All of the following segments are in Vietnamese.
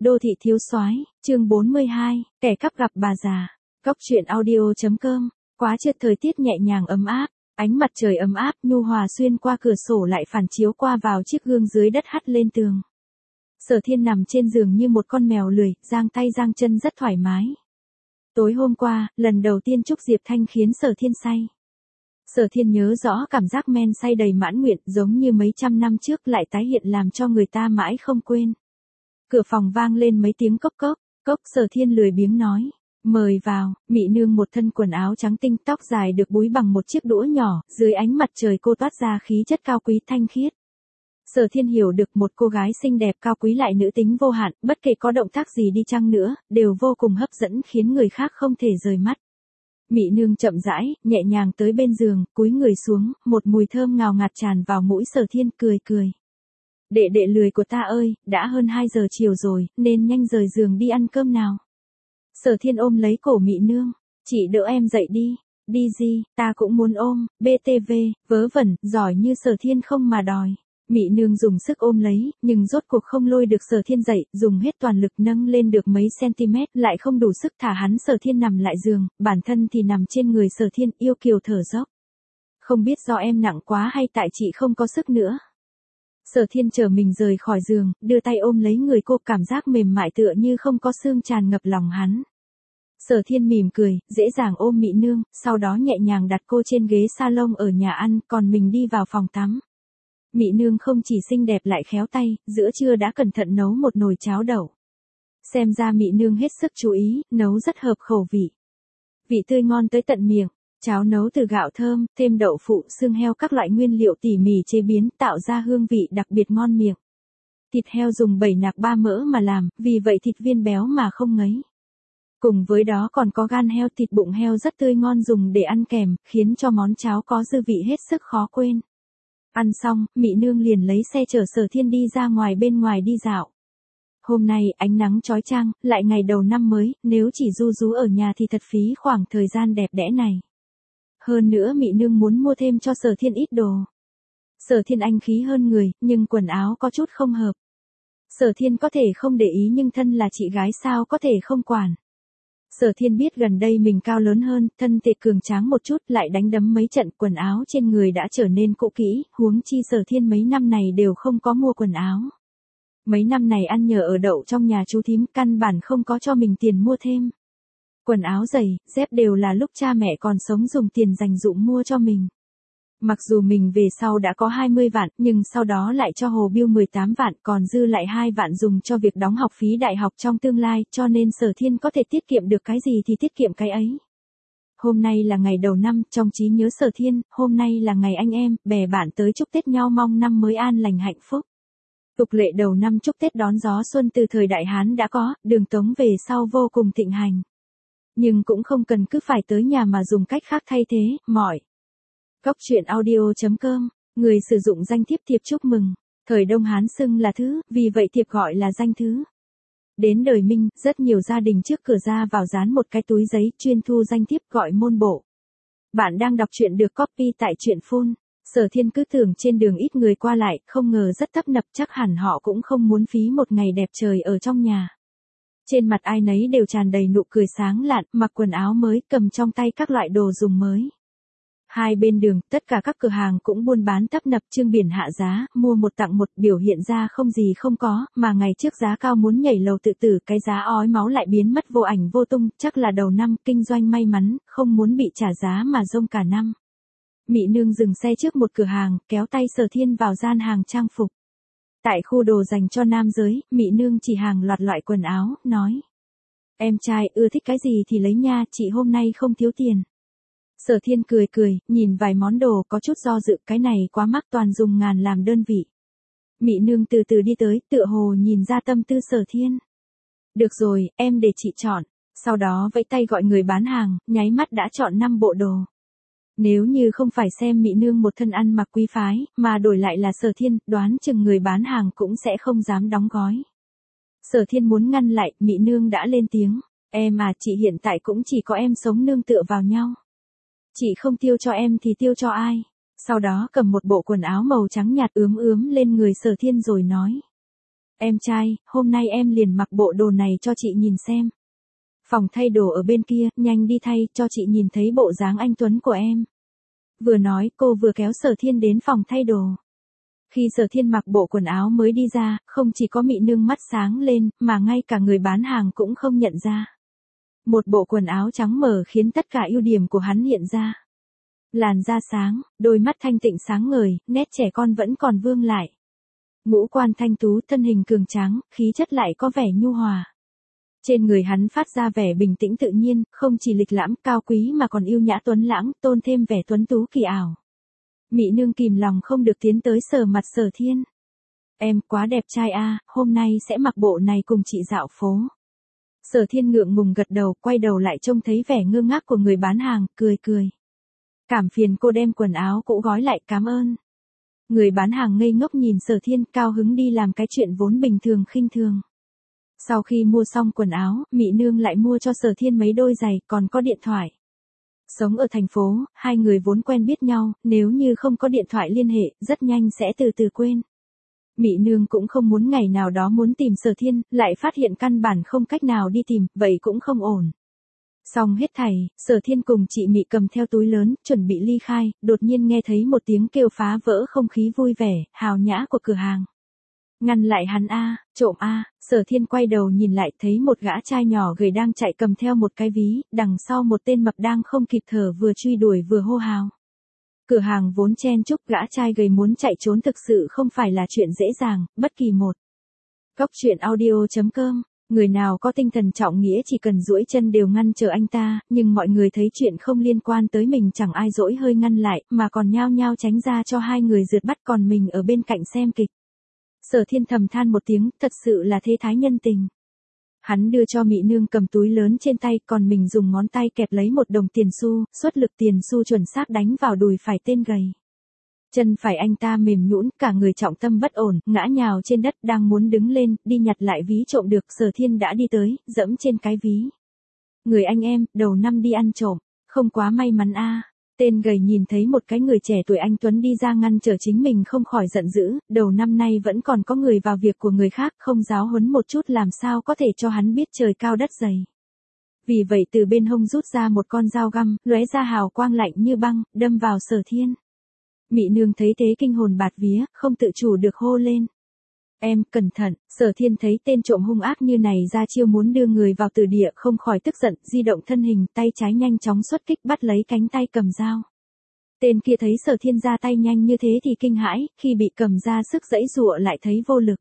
Đô thị thiếu soái, chương 42, kẻ cắp gặp bà già. Cóc truyện audio.com. Quá trưa thời tiết nhẹ nhàng ấm áp, ánh mặt trời ấm áp nhu hòa xuyên qua cửa sổ lại phản chiếu qua vào chiếc gương dưới đất hắt lên tường. Sở Thiên nằm trên giường như một con mèo lười, giang tay giang chân rất thoải mái. Tối hôm qua, lần đầu tiên Trúc Diệp Thanh khiến Sở Thiên say. Sở Thiên nhớ rõ cảm giác men say đầy mãn nguyện giống như mấy trăm năm trước lại tái hiện làm cho người ta mãi không quên. Cửa phòng vang lên mấy tiếng cốc cốc, cốc. Sở Thiên lười biếng nói, mời vào. Mị nương một thân quần áo trắng tinh, tóc dài được búi bằng một chiếc đũa nhỏ, dưới ánh mặt trời cô toát ra khí chất cao quý thanh khiết. Sở Thiên hiểu được một cô gái xinh đẹp cao quý lại nữ tính vô hạn, bất kể có động tác gì đi chăng nữa, đều vô cùng hấp dẫn khiến người khác không thể rời mắt. Mị nương chậm rãi, nhẹ nhàng tới bên giường, cúi người xuống, một mùi thơm ngào ngạt tràn vào mũi. Sở Thiên cười cười. Đệ đệ lười của ta ơi, đã hơn 2 giờ chiều rồi, nên nhanh rời giường đi ăn cơm nào. Sở Thiên ôm lấy cổ Mị nương, chị đỡ em dậy đi. Đi gì, ta cũng muốn ôm. BTV, vớ vẩn, giỏi như Sở Thiên không mà đòi. Mị nương dùng sức ôm lấy, nhưng rốt cuộc không lôi được Sở Thiên dậy, dùng hết toàn lực nâng lên được mấy cm, lại không đủ sức thả hắn. Sở Thiên nằm lại giường, bản thân thì nằm trên người Sở Thiên, yêu kiều thở dốc. Không biết do em nặng quá hay tại chị không có sức nữa. Sở Thiên chở mình rời khỏi giường, đưa tay ôm lấy người cô, cảm giác mềm mại tựa như không có xương tràn ngập lòng hắn. Sở Thiên mỉm cười, dễ dàng ôm Mị nương, sau đó nhẹ nhàng đặt cô trên ghế salon ở nhà ăn, còn mình đi vào phòng tắm. Mị nương không chỉ xinh đẹp lại khéo tay, giữa trưa đã cẩn thận nấu một nồi cháo đậu. Xem ra Mị nương hết sức chú ý, nấu rất hợp khẩu vị. Vị tươi ngon tới tận miệng. Cháo nấu từ gạo thơm, thêm đậu phụ, xương heo, các loại nguyên liệu tỉ mỉ chế biến, tạo ra hương vị đặc biệt ngon miệng. Thịt heo dùng 7 nạc 3 mỡ mà làm, vì vậy thịt viên béo mà không ngấy. Cùng với đó còn có gan heo, thịt bụng heo rất tươi ngon dùng để ăn kèm, khiến cho món cháo có dư vị hết sức khó quên. Ăn xong, Mị nương liền lấy xe chở Sở Thiên đi ra ngoài, bên ngoài đi dạo. Hôm nay, ánh nắng chói chang, lại ngày đầu năm mới, nếu chỉ ru rú ở nhà thì thật phí khoảng thời gian đẹp đẽ này. Hơn nữa Mị nương muốn mua thêm cho Sở Thiên ít đồ. Sở Thiên anh khí hơn người, nhưng quần áo có chút không hợp. Sở Thiên có thể không để ý nhưng thân là chị gái sao có thể không quản. Sở Thiên biết gần đây mình cao lớn hơn, thân thể cường tráng một chút, lại đánh đấm mấy trận, quần áo trên người đã trở nên cũ kỹ, huống chi Sở Thiên mấy năm này đều không có mua quần áo. Mấy năm này ăn nhờ ở đậu trong nhà chú thím, căn bản không có cho mình tiền mua thêm. Quần áo giày, dép đều là lúc cha mẹ còn sống dùng tiền dành dụm mua cho mình. Mặc dù mình về sau đã có 20 vạn, nhưng sau đó lại cho Hồ Biêu 18 vạn, còn dư lại 2 vạn dùng cho việc đóng học phí đại học trong tương lai, cho nên Sở Thiên có thể tiết kiệm được cái gì thì tiết kiệm cái ấy. Hôm nay là ngày đầu năm, trong trí nhớ Sở Thiên, hôm nay là ngày anh em, bè bạn tới chúc Tết nhau, mong năm mới an lành hạnh phúc. Tục lệ đầu năm chúc Tết đón gió xuân từ thời Đại Hán đã có, Đường Tống về sau vô cùng thịnh hành. Nhưng cũng không cần cứ phải tới nhà mà dùng cách khác thay thế, mọi. Cóc truyện audio.com, người sử dụng danh thiếp thiệp chúc mừng. Thời Đông Hán xưng là thứ, vì vậy thiệp gọi là danh thứ. Đến đời Minh, rất nhiều gia đình trước cửa ra vào dán một cái túi giấy chuyên thu danh thiếp gọi môn bộ. Bạn đang đọc truyện được copy tại truyện Full. Sở Thiên cứ tưởng trên đường ít người qua lại, không ngờ rất tấp nập, chắc hẳn họ cũng không muốn phí một ngày đẹp trời ở trong nhà. Trên mặt ai nấy đều tràn đầy nụ cười sáng lạn, mặc quần áo mới, cầm trong tay các loại đồ dùng mới. Hai bên đường, tất cả các cửa hàng cũng buôn bán tấp nập, trương biển hạ giá, mua một tặng một, biểu hiện ra không gì không có, mà ngày trước giá cao muốn nhảy lầu tự tử, cái giá ói máu lại biến mất vô ảnh vô tung, chắc là đầu năm kinh doanh may mắn, không muốn bị trả giá mà rông cả năm. Mị nương dừng xe trước một cửa hàng, kéo tay Sở Thiên vào gian hàng trang phục. Tại khu đồ dành cho nam giới, Mị nương chỉ hàng loạt loại quần áo, nói. Em trai ưa thích cái gì thì lấy nha, chị hôm nay không thiếu tiền. Sở Thiên cười cười, nhìn vài món đồ có chút do dự, cái này quá mắc, toàn dùng ngàn làm đơn vị. Mị nương từ từ đi tới, tựa hồ nhìn ra tâm tư Sở Thiên. Được rồi, em để chị chọn. Sau đó vẫy tay gọi người bán hàng, nháy mắt đã chọn 5 bộ đồ. Nếu như không phải xem Mị nương một thân ăn mặc quý phái, mà đổi lại là Sở Thiên, đoán chừng người bán hàng cũng sẽ không dám đóng gói. Sở Thiên muốn ngăn lại, Mị nương đã lên tiếng. Em à, chị hiện tại cũng chỉ có em sống nương tựa vào nhau. Chị không tiêu cho em thì tiêu cho ai? Sau đó cầm một bộ quần áo màu trắng nhạt ướm lên người Sở Thiên rồi nói. Em trai, hôm nay em liền mặc bộ đồ này cho chị nhìn xem. Phòng thay đồ ở bên kia, nhanh đi thay, cho chị nhìn thấy bộ dáng anh Tuấn của em. Vừa nói, cô vừa kéo Sở Thiên đến phòng thay đồ. Khi Sở Thiên mặc bộ quần áo mới đi ra, không chỉ có Mị Nương mắt sáng lên, mà ngay cả người bán hàng cũng không nhận ra. Một bộ quần áo trắng mờ khiến tất cả ưu điểm của hắn hiện ra. Làn da sáng, đôi mắt thanh tịnh sáng ngời, nét trẻ con vẫn còn vương lại. Ngũ quan thanh tú, thân hình cường tráng, khí chất lại có vẻ nhu hòa. Trên người hắn phát ra vẻ bình tĩnh tự nhiên, không chỉ lịch lãm cao quý mà còn yêu nhã tuấn lãng, tôn thêm vẻ tuấn tú kỳ ảo. Mị Nương kìm lòng không được tiến tới sờ mặt Sở Thiên. Em quá đẹp trai a, hôm nay sẽ mặc bộ này cùng chị dạo phố. Sở Thiên ngượng ngùng gật đầu, quay đầu lại trông thấy vẻ ngơ ngác của người bán hàng, cười cười. Cảm phiền cô đem quần áo cũ gói lại, cảm ơn. Người bán hàng ngây ngốc nhìn Sở Thiên, cao hứng đi làm cái chuyện vốn bình thường khinh thường. Sau khi mua xong quần áo, Mị Nương lại mua cho Sở Thiên mấy đôi giày, còn có điện thoại. Sống ở thành phố, hai người vốn quen biết nhau, nếu như không có điện thoại liên hệ, rất nhanh sẽ từ từ quên. Mị Nương cũng không muốn ngày nào đó muốn tìm Sở Thiên, lại phát hiện căn bản không cách nào đi tìm, vậy cũng không ổn. Xong hết thảy, Sở Thiên cùng chị Mị cầm theo túi lớn, chuẩn bị ly khai, đột nhiên nghe thấy một tiếng kêu phá vỡ không khí vui vẻ, hào nhã của cửa hàng. Ngăn lại hắn a, trộm a, Sở Thiên quay đầu nhìn lại thấy một gã trai nhỏ gầy đang chạy cầm theo một cái ví, đằng sau một tên mập đang không kịp thở vừa truy đuổi vừa hô hào. Cửa hàng vốn chen chúc, gã trai gầy muốn chạy trốn thực sự không phải là chuyện dễ dàng, bất kỳ một. Góc truyện audio.com, người nào có tinh thần trọng nghĩa chỉ cần duỗi chân đều ngăn chờ anh ta, nhưng mọi người thấy chuyện không liên quan tới mình chẳng ai dỗi hơi ngăn lại, mà còn nhao nhao tránh ra cho hai người rượt bắt còn mình ở bên cạnh xem kịch. Sở Thiên thầm than một tiếng, thật sự là thế thái nhân tình. Hắn đưa cho Mị Nương cầm túi lớn trên tay, còn mình dùng ngón tay kẹp lấy một đồng tiền xu, xuất lực tiền xu chuẩn xác đánh vào đùi phải tên gầy. Chân phải anh ta mềm nhũn, cả người trọng tâm bất ổn, ngã nhào trên đất, đang muốn đứng lên, đi nhặt lại ví trộm được, Sở Thiên đã đi tới, dẫm trên cái ví. Người anh em, đầu năm đi ăn trộm, không quá may mắn a. Tên gầy nhìn thấy một cái người trẻ tuổi anh Tuấn đi ra ngăn trở chính mình không khỏi giận dữ, đầu năm nay vẫn còn có người vào việc của người khác, không giáo huấn một chút làm sao có thể cho hắn biết trời cao đất dày. Vì vậy từ bên hông rút ra một con dao găm, lóe ra hào quang lạnh như băng, đâm vào Sở Thiên. Mị Nương thấy thế kinh hồn bạt vía, không tự chủ được hô lên. Em, cẩn thận, Sở Thiên thấy tên trộm hung ác như này ra chiêu muốn đưa người vào tử địa không khỏi tức giận, di động thân hình, tay trái nhanh chóng xuất kích bắt lấy cánh tay cầm dao. Tên kia thấy Sở Thiên ra tay nhanh như thế thì kinh hãi, khi bị cầm ra sức giãy giụa lại thấy vô lực.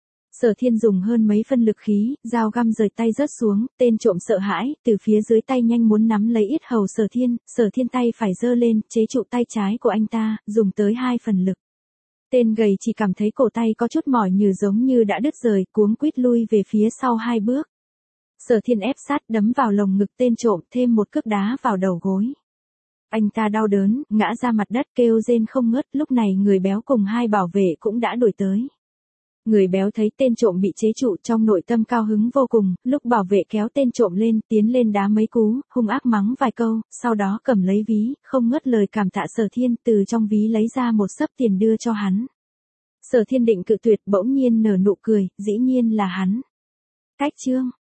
Sở Thiên dùng hơn mấy phân lực khí, dao găm rời tay rớt xuống, tên trộm sợ hãi, từ phía dưới tay nhanh muốn nắm lấy yết hầu Sở Thiên tay phải giơ lên, chế trụ tay trái của anh ta, dùng tới 2 phần lực. Tên gầy chỉ cảm thấy cổ tay có chút mỏi như giống như đã đứt rời, cuống quýt lui về phía sau 2 bước. Sở Thiên ép sát đấm vào lồng ngực tên trộm, thêm một cước đá vào đầu gối. Anh ta đau đớn, ngã ra mặt đất kêu rên không ngớt, lúc này người béo cùng 2 bảo vệ cũng đã đuổi tới. Người béo thấy tên trộm bị chế trụ trong nội tâm cao hứng vô cùng, lúc bảo vệ kéo tên trộm lên, tiến lên đá mấy cú, hung ác mắng vài câu, sau đó cầm lấy ví, không ngớt lời cảm tạ Sở Thiên, từ trong ví lấy ra một xấp tiền đưa cho hắn. Sở Thiên định cự tuyệt, bỗng nhiên nở nụ cười, dĩ nhiên là hắn. Cách chương.